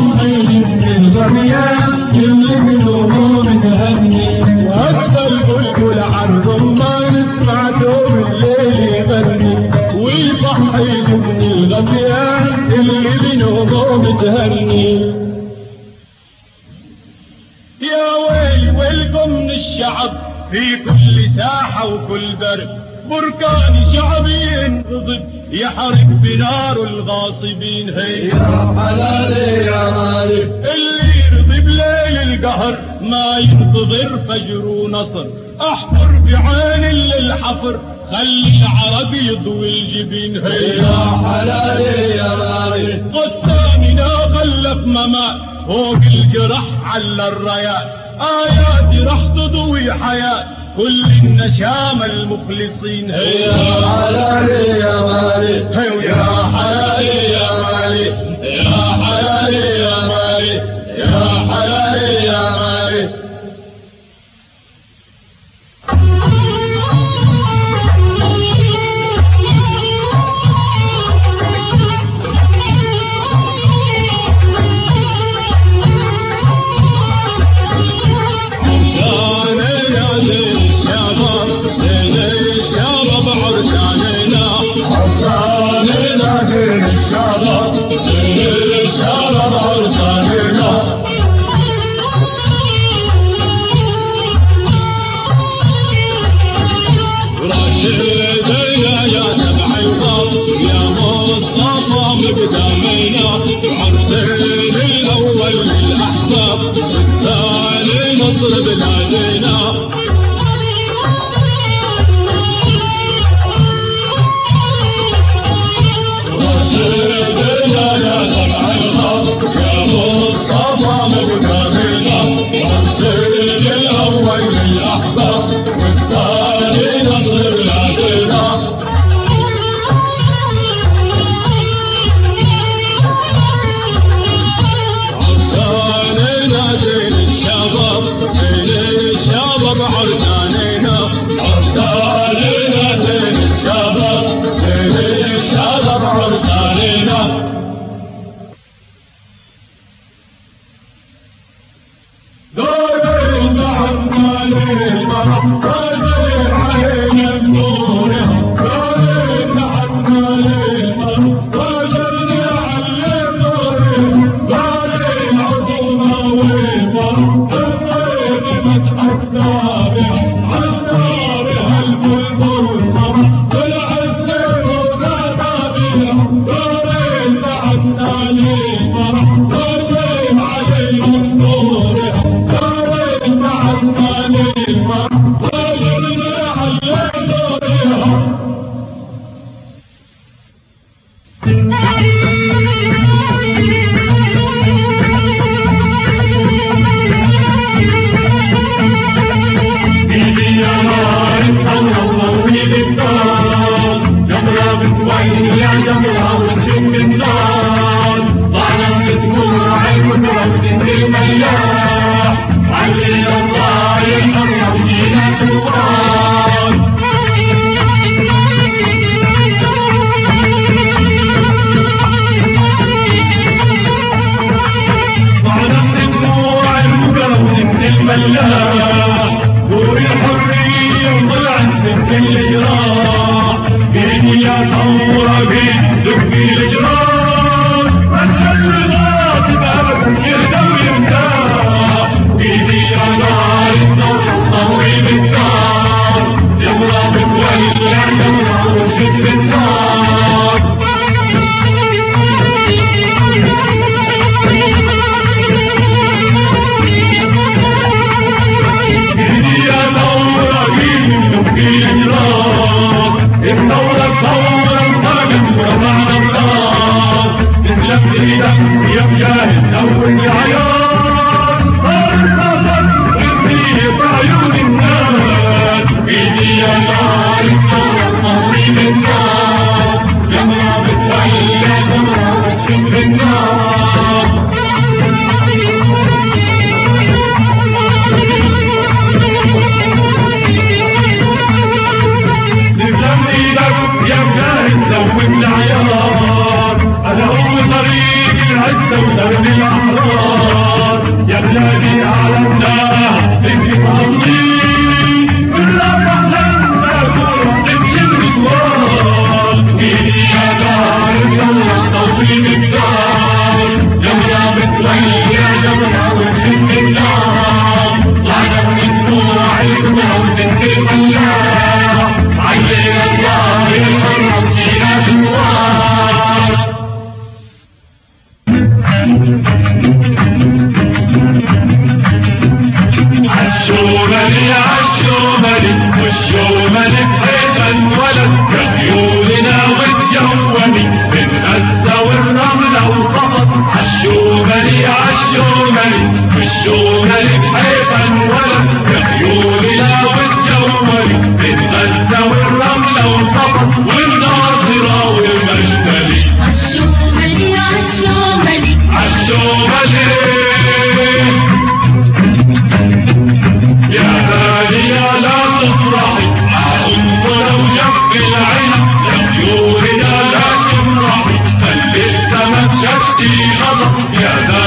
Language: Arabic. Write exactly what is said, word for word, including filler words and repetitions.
ويضحي من الغريان اللي منهم تهني وهدى البلبل عن رمان سمعته بالليل يغني ويضحي من الغريان اللي منهم تهني. يا ويل ويلكم من الشعب في كل ساحة وكل برد بركان شعبي ينغضب يحرق بنار الغاصبين. هي يا حلالي يا مالي اللي يرضي بليل القهر ما ينتظر فجر ونصر احفر بعين للحفر خلي العرب يضوي الجبين. هي يا حلالي يا مالي قسامنا غلف ممات فوق الجرح على الرايات آيات راح تضوي حياة كل النشام المخلصين. هي يا حلالي يا مالي يا حلالي يا مالي يا حلالي يا مالي يا حلالي يا مالي. عزة ودرب الأحرار يا بلادي أعلناها انت فاضلين بالرفع لما تمشي المشوار إيدي يا دار يلا توصيل الدار جمرة بتغير جمرة وتهد النار طلعنا من دموع الدموع وتنتهي الله علينا الله يحرم فينا دوار عالشوملي عالشوملي والشوملي بحيث الولد كخيولنا وتجوني بالغزة والرملة والخبط عالشوملي عالشوملي والشوملي بحيث الولد كخيولنا وتجوني بالغزة والرملة والخبط والناصرة والمشتري عالشوملي عالشوملي عالشوملي يا غالية لا تفرحي أم ولو شق العين يا خيولنا لا تفرحي خلي السما تشتي غضب يا